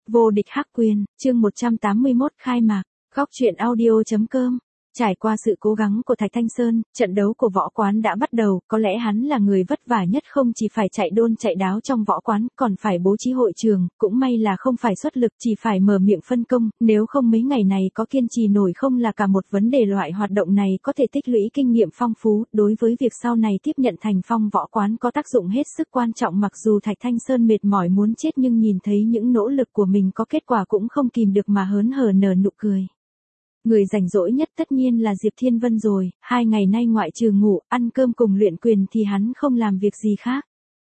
Vô địch hắc quyền, chương 181 khai mạc, góc truyện audio.com. Trải qua sự cố gắng của Thạch Thanh Sơn, trận đấu của võ quán đã bắt đầu, có lẽ hắn là người vất vả nhất, không chỉ phải chạy đôn chạy đáo trong võ quán, còn phải bố trí hội trường, cũng may là không phải xuất lực, chỉ phải mở miệng phân công, nếu không mấy ngày này có kiên trì nổi không là cả một vấn đề. Loại hoạt động này có thể tích lũy kinh nghiệm phong phú, đối với việc sau này tiếp nhận thành phong võ quán có tác dụng hết sức quan trọng. Mặc dù Thạch Thanh Sơn mệt mỏi muốn chết nhưng nhìn thấy những nỗ lực của mình có kết quả cũng không kìm được mà hớn hở nở nụ cười. Người rảnh rỗi nhất tất nhiên là Diệp Thiên Vân rồi, 2 ngày nay ngoại trừ ngủ, ăn cơm cùng luyện quyền thì hắn không làm việc gì khác.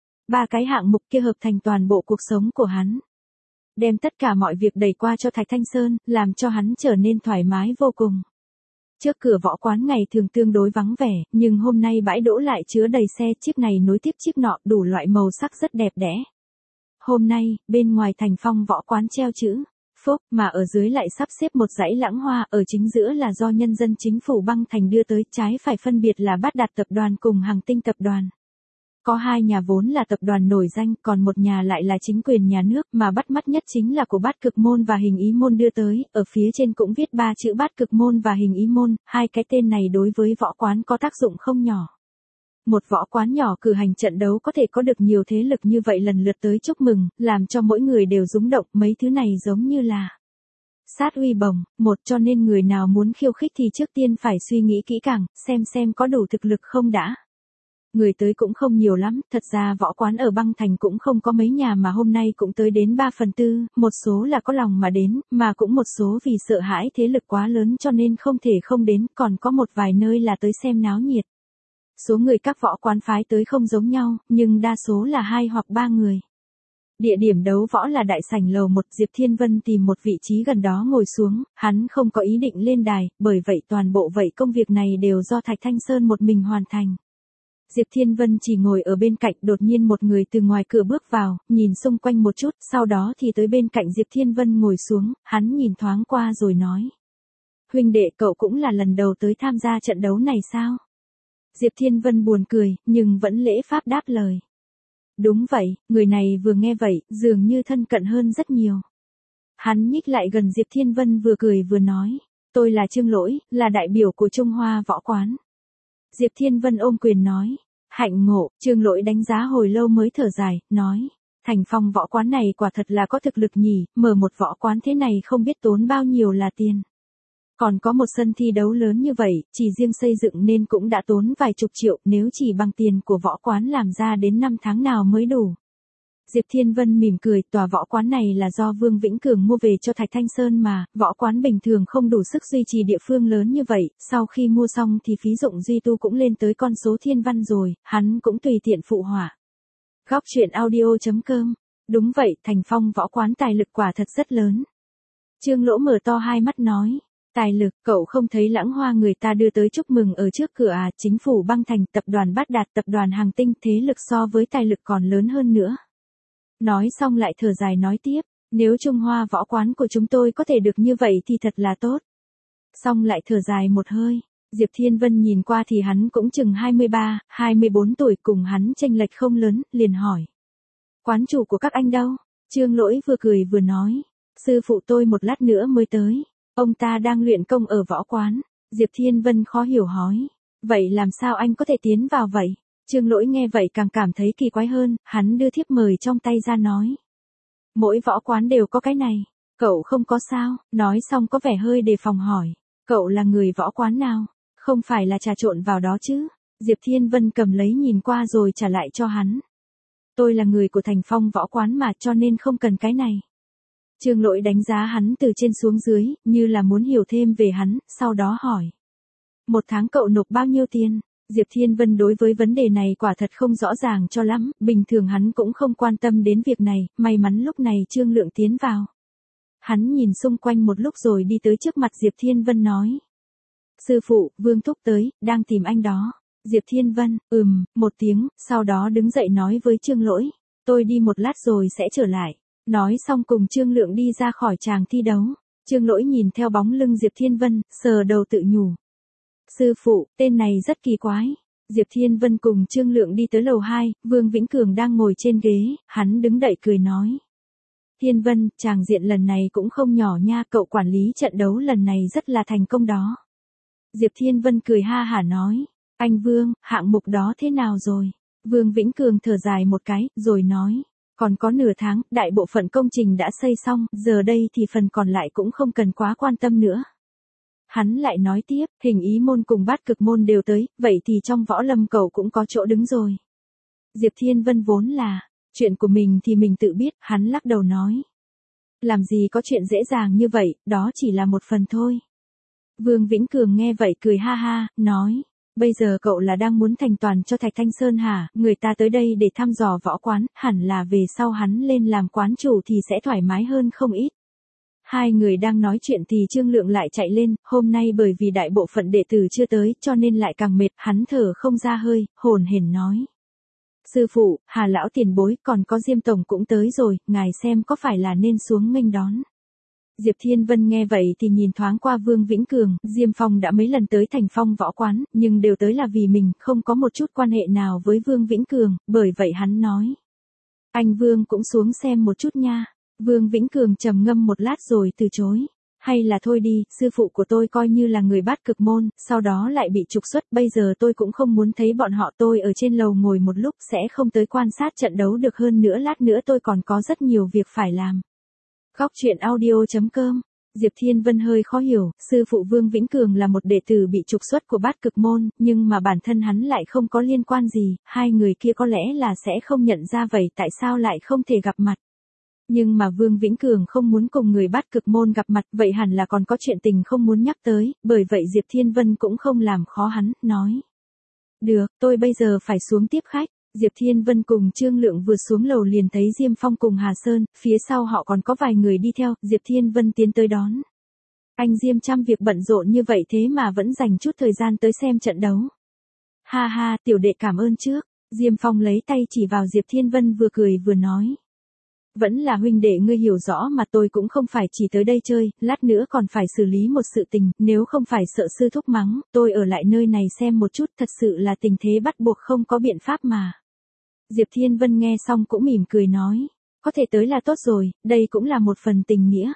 3 cái hạng mục kia hợp thành toàn bộ cuộc sống của hắn. Đem tất cả mọi việc đẩy qua cho Thạch Thanh Sơn, làm cho hắn trở nên thoải mái vô cùng. Trước cửa võ quán ngày thường tương đối vắng vẻ, nhưng hôm nay bãi đỗ lại chứa đầy xe, chiếc này nối tiếp chiếc nọ, đủ loại màu sắc rất đẹp đẽ. Hôm nay, bên ngoài thành phong võ quán treo chữ Phúc, mà ở dưới lại sắp xếp một dãy lãng hoa, ở chính giữa là do nhân dân chính phủ băng thành đưa tới, trái phải phân biệt là Bát Đạt tập đoàn cùng Hằng Tinh tập đoàn. Có 2 nhà vốn là tập đoàn nổi danh, còn một nhà lại là chính quyền nhà nước, mà bắt mắt nhất chính là của Bát Cực Môn và Hình Ý Môn đưa tới, ở phía trên cũng viết 3 chữ Bát Cực Môn và Hình Ý Môn, 2 cái tên này đối với võ quán có tác dụng không nhỏ. Một võ quán nhỏ cử hành trận đấu có thể có được nhiều thế lực như vậy lần lượt tới chúc mừng, làm cho mỗi người đều rúng động, mấy thứ này giống như là sát uy bồng, cho nên người nào muốn khiêu khích thì trước tiên phải suy nghĩ kỹ càng, xem có đủ thực lực không đã. Người tới cũng không nhiều lắm, thật ra võ quán ở băng thành cũng không có mấy nhà mà hôm nay cũng tới đến 3/4, một số là có lòng mà đến, mà cũng một số vì sợ hãi thế lực quá lớn cho nên không thể không đến, còn có một vài nơi là tới xem náo nhiệt. Số người các võ quán phái tới không giống nhau, nhưng đa số là 2 hoặc 3 người. Địa điểm đấu võ là đại sảnh lầu 1, Diệp Thiên Vân tìm một vị trí gần đó ngồi xuống, hắn không có ý định lên đài, bởi vậy toàn bộ công việc này đều do Thạch Thanh Sơn một mình hoàn thành. Diệp Thiên Vân chỉ ngồi ở bên cạnh, đột nhiên một người từ ngoài cửa bước vào, nhìn xung quanh một chút, sau đó thì tới bên cạnh Diệp Thiên Vân ngồi xuống, hắn nhìn thoáng qua rồi nói. Huynh đệ, cậu cũng là lần đầu tới tham gia trận đấu này sao? Diệp Thiên Vân buồn cười, nhưng vẫn lễ phép đáp lời. Đúng vậy, người này vừa nghe vậy, dường như thân cận hơn rất nhiều. Hắn nhích lại gần Diệp Thiên Vân vừa cười vừa nói. Tôi là Trương Lỗi, là đại biểu của Trung Hoa võ quán. Diệp Thiên Vân ôm quyền nói. Hạnh ngộ, Trương Lỗi đánh giá hồi lâu mới thở dài, nói. Thành phong võ quán này quả thật là có thực lực nhỉ, mở một võ quán thế này không biết tốn bao nhiêu là tiền. Còn có một sân thi đấu lớn như vậy, chỉ riêng xây dựng nên cũng đã tốn vài chục triệu, nếu chỉ bằng tiền của võ quán làm ra đến 5 tháng nào mới đủ. Diệp Thiên Vân mỉm cười, tòa võ quán này là do Vương Vĩnh Cường mua về cho Thạch Thanh Sơn mà, võ quán bình thường không đủ sức duy trì địa phương lớn như vậy, sau khi mua xong thì phí dụng duy tu cũng lên tới con số thiên văn rồi, hắn cũng tùy tiện phụ họa. Góc truyện audio.com. Đúng vậy, thành phong võ quán tài lực quả thật rất lớn. Trương Lỗ mở to hai mắt nói. Tài lực, cậu không thấy lãng hoa người ta đưa tới chúc mừng ở trước cửa à, chính phủ băng thành, tập đoàn Bát Đạt, tập đoàn Hằng Tinh, thế lực so với tài lực còn lớn hơn nữa. Nói xong lại thở dài nói tiếp, nếu Trung Hoa võ quán của chúng tôi có thể được như vậy thì thật là tốt. Xong lại thở dài một hơi, Diệp Thiên Vân nhìn qua thì hắn cũng chừng 23, 24 tuổi, cùng hắn chênh lệch không lớn, liền hỏi. Quán chủ của các anh đâu? Trương Lỗi vừa cười vừa nói, sư phụ tôi một lát nữa mới tới. Ông ta đang luyện công ở võ quán. Diệp Thiên Vân khó hiểu hỏi. Vậy làm sao anh có thể tiến vào vậy? Trương Lỗi nghe vậy càng cảm thấy kỳ quái hơn, hắn đưa thiếp mời trong tay ra nói. Mỗi võ quán đều có cái này. Cậu không có sao? Nói xong có vẻ hơi đề phòng hỏi. Cậu là người võ quán nào? Không phải là trà trộn vào đó chứ? Diệp Thiên Vân cầm lấy nhìn qua rồi trả lại cho hắn. Tôi là người của thành phong võ quán mà, cho nên không cần cái này. Trương Lỗi đánh giá hắn từ trên xuống dưới, như là muốn hiểu thêm về hắn, sau đó hỏi. 1 tháng cậu nộp bao nhiêu tiền? Diệp Thiên Vân đối với vấn đề này quả thật không rõ ràng cho lắm, bình thường hắn cũng không quan tâm đến việc này, may mắn lúc này Trương Lượng tiến vào. Hắn nhìn xung quanh một lúc rồi đi tới trước mặt Diệp Thiên Vân nói. Sư phụ, Vương Thúc tới, đang tìm anh đó. Diệp Thiên Vân, một tiếng, sau đó đứng dậy nói với Trương Lỗi. Tôi đi một lát rồi sẽ trở lại. Nói xong cùng Trương Lượng đi ra khỏi tràng thi đấu. Trương Lỗi nhìn theo bóng lưng Diệp Thiên Vân, sờ đầu tự nhủ. Sư phụ, tên này rất kỳ quái. Diệp Thiên Vân cùng Trương Lượng đi tới lầu 2, Vương Vĩnh Cường đang ngồi trên ghế, hắn đứng đậy cười nói. Thiên Vân, chàng diện lần này cũng không nhỏ nha, cậu quản lý trận đấu lần này rất là thành công đó. Diệp Thiên Vân cười ha hả nói. Anh Vương, hạng mục đó thế nào rồi? Vương Vĩnh Cường thở dài một cái, rồi nói. Còn có nửa tháng, đại bộ phận công trình đã xây xong, giờ đây thì phần còn lại cũng không cần quá quan tâm nữa. Hắn lại nói tiếp, hình ý môn cùng bát cực môn đều tới, vậy thì trong võ lâm cậu cũng có chỗ đứng rồi. Diệp Thiên Vân vốn là, chuyện của mình thì mình tự biết, hắn lắc đầu nói. Làm gì có chuyện dễ dàng như vậy, đó chỉ là một phần thôi. Vương Vĩnh Cường nghe vậy cười ha ha, nói. Bây giờ cậu là đang muốn thành toàn cho Thạch Thanh Sơn hả? Người ta tới đây để thăm dò võ quán, hẳn là về sau hắn lên làm quán chủ thì sẽ thoải mái hơn không ít. Hai người đang nói chuyện thì Trương Lượng lại chạy lên, hôm nay bởi vì đại bộ phận đệ tử chưa tới cho nên lại càng mệt, hắn thở không ra hơi, hồn hển nói. Sư phụ, Hà lão tiền bối, còn có Diêm tổng cũng tới rồi, ngài xem có phải là nên xuống nghênh đón. Diệp Thiên Vân nghe vậy thì nhìn thoáng qua Vương Vĩnh Cường, Diêm Phong đã mấy lần tới Thành Phong võ quán, nhưng đều tới là vì mình, không có một chút quan hệ nào với Vương Vĩnh Cường, bởi vậy hắn nói. Anh Vương cũng xuống xem một chút nha. Vương Vĩnh Cường trầm ngâm một lát rồi từ chối. Hay là thôi đi, sư phụ của tôi coi như là người bát cực môn, sau đó lại bị trục xuất, bây giờ tôi cũng không muốn thấy bọn họ, tôi ở trên lầu ngồi một lúc sẽ không tới quan sát trận đấu được, hơn nữa lát nữa tôi còn có rất nhiều việc phải làm. Góc truyện audio.com. Diệp Thiên Vân hơi khó hiểu, sư phụ Vương Vĩnh Cường là một đệ tử bị trục xuất của bát cực môn, nhưng mà bản thân hắn lại không có liên quan gì, hai người kia có lẽ là sẽ không nhận ra vậy tại sao lại không thể gặp mặt. Nhưng mà Vương Vĩnh Cường không muốn cùng người bát cực môn gặp mặt, vậy hẳn là còn có chuyện tình không muốn nhắc tới, bởi vậy Diệp Thiên Vân cũng không làm khó hắn, nói. Được, tôi bây giờ phải xuống tiếp khách. Diệp Thiên Vân cùng Trương Lượng vừa xuống lầu liền thấy Diêm Phong cùng Hà Sơn, phía sau họ còn có vài người đi theo, Diệp Thiên Vân tiến tới đón. Anh Diêm trăm việc bận rộn như vậy thế mà vẫn dành chút thời gian tới xem trận đấu. Ha ha, tiểu đệ cảm ơn trước. Diêm Phong lấy tay chỉ vào Diệp Thiên Vân vừa cười vừa nói. Vẫn là huynh đệ ngươi hiểu rõ mà, tôi cũng không phải chỉ tới đây chơi, lát nữa còn phải xử lý một sự tình, nếu không phải sợ sư thúc mắng, tôi ở lại nơi này xem một chút, thật sự là tình thế bắt buộc không có biện pháp mà. Diệp Thiên Vân nghe xong cũng mỉm cười nói, có thể tới là tốt rồi, đây cũng là một phần tình nghĩa.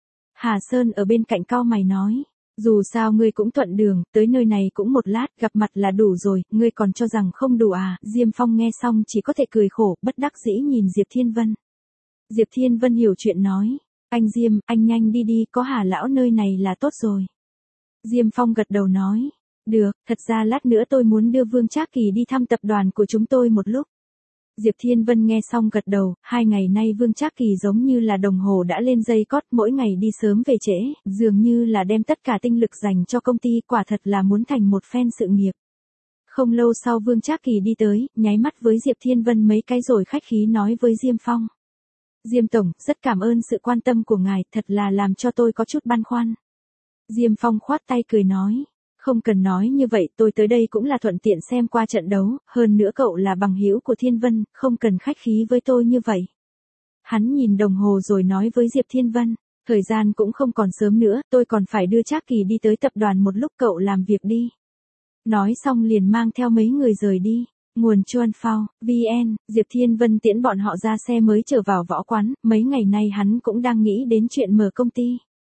Hà Sơn ở bên cạnh cau mày nói, dù sao ngươi cũng thuận đường, tới nơi này cũng một lát, gặp mặt là đủ rồi, ngươi còn cho rằng không đủ à? Diêm Phong nghe xong chỉ có thể cười khổ, bất đắc dĩ nhìn Diệp Thiên Vân. Diệp Thiên Vân hiểu chuyện nói, anh Diêm, anh nhanh đi đi, có Hà lão nơi này là tốt rồi. Diêm Phong gật đầu nói, được, thật ra lát nữa tôi muốn đưa Vương Trác Kỳ đi thăm tập đoàn của chúng tôi một lúc. Diệp Thiên Vân nghe xong gật đầu, 2 ngày nay Vương Trác Kỳ giống như là đồng hồ đã lên dây cót, mỗi ngày đi sớm về trễ, dường như là đem tất cả tinh lực dành cho công ty, quả thật là muốn thành một phen sự nghiệp. Không lâu sau Vương Trác Kỳ đi tới, nháy mắt với Diệp Thiên Vân mấy cái rồi khách khí nói với Diêm Phong. Diêm Tổng, rất cảm ơn sự quan tâm của ngài, thật là làm cho tôi có chút băn khoăn. Diêm Phong khoát tay cười nói, không cần nói như vậy, tôi tới đây cũng là thuận tiện xem qua trận đấu, hơn nữa cậu là bằng hữu của Thiên Vân, không cần khách khí với tôi như vậy. Hắn nhìn đồng hồ rồi nói với Diệp Thiên Vân, thời gian cũng không còn sớm nữa, tôi còn phải đưa Trác Kỳ đi tới tập đoàn một lúc, cậu làm việc đi. Nói xong liền mang theo mấy người rời đi. Nguồn Chuan Phao, VN, Diệp Thiên Vân tiễn bọn họ ra xe mới trở vào võ quán, mấy ngày nay hắn cũng đang nghĩ đến chuyện mở công ty.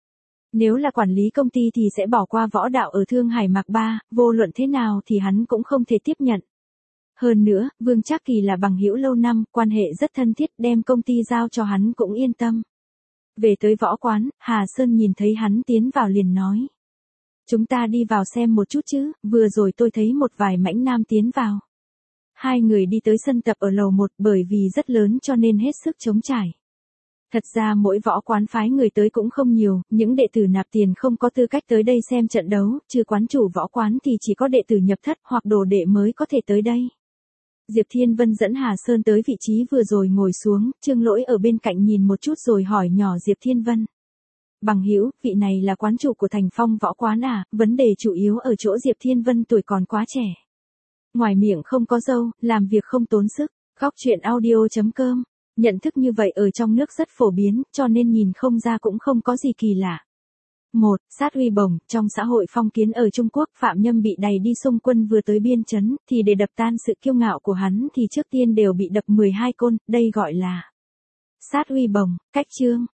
Nếu là quản lý công ty thì sẽ bỏ qua võ đạo ở Thương Hải Mạc Ba, vô luận thế nào thì hắn cũng không thể tiếp nhận. Hơn nữa, Vương Trác Kỳ là bằng hữu lâu năm, quan hệ rất thân thiết, đem công ty giao cho hắn cũng yên tâm. Về tới võ quán, Hà Sơn nhìn thấy hắn tiến vào liền nói. Chúng ta đi vào xem một chút chứ, vừa rồi tôi thấy một vài mãnh nam tiến vào. Hai người đi tới sân tập ở lầu 1, bởi vì rất lớn cho nên hết sức trống trải. Thật ra mỗi võ quán phái người tới cũng không nhiều, những đệ tử nạp tiền không có tư cách tới đây xem trận đấu, trừ quán chủ võ quán thì chỉ có đệ tử nhập thất hoặc đồ đệ mới có thể tới đây. Diệp Thiên Vân dẫn Hà Sơn tới vị trí vừa rồi ngồi xuống, Trương Lỗi ở bên cạnh nhìn một chút rồi hỏi nhỏ Diệp Thiên Vân. Bằng hữu, vị này là quán chủ của Thành Phong võ quán à? Vấn đề chủ yếu ở chỗ Diệp Thiên Vân tuổi còn quá trẻ. Ngoài miệng không có râu, làm việc không tốn sức. Góc truyện audio.com. Nhận thức như vậy ở trong nước rất phổ biến, cho nên nhìn không ra cũng không có gì kỳ lạ. 1. Sát uy bổng, trong xã hội phong kiến ở Trung Quốc, phạm nhân bị đày đi xung quân vừa tới biên trấn, thì để đập tan sự kiêu ngạo của hắn thì trước tiên đều bị đập 12 côn, đây gọi là Sát uy bồng, cách chương.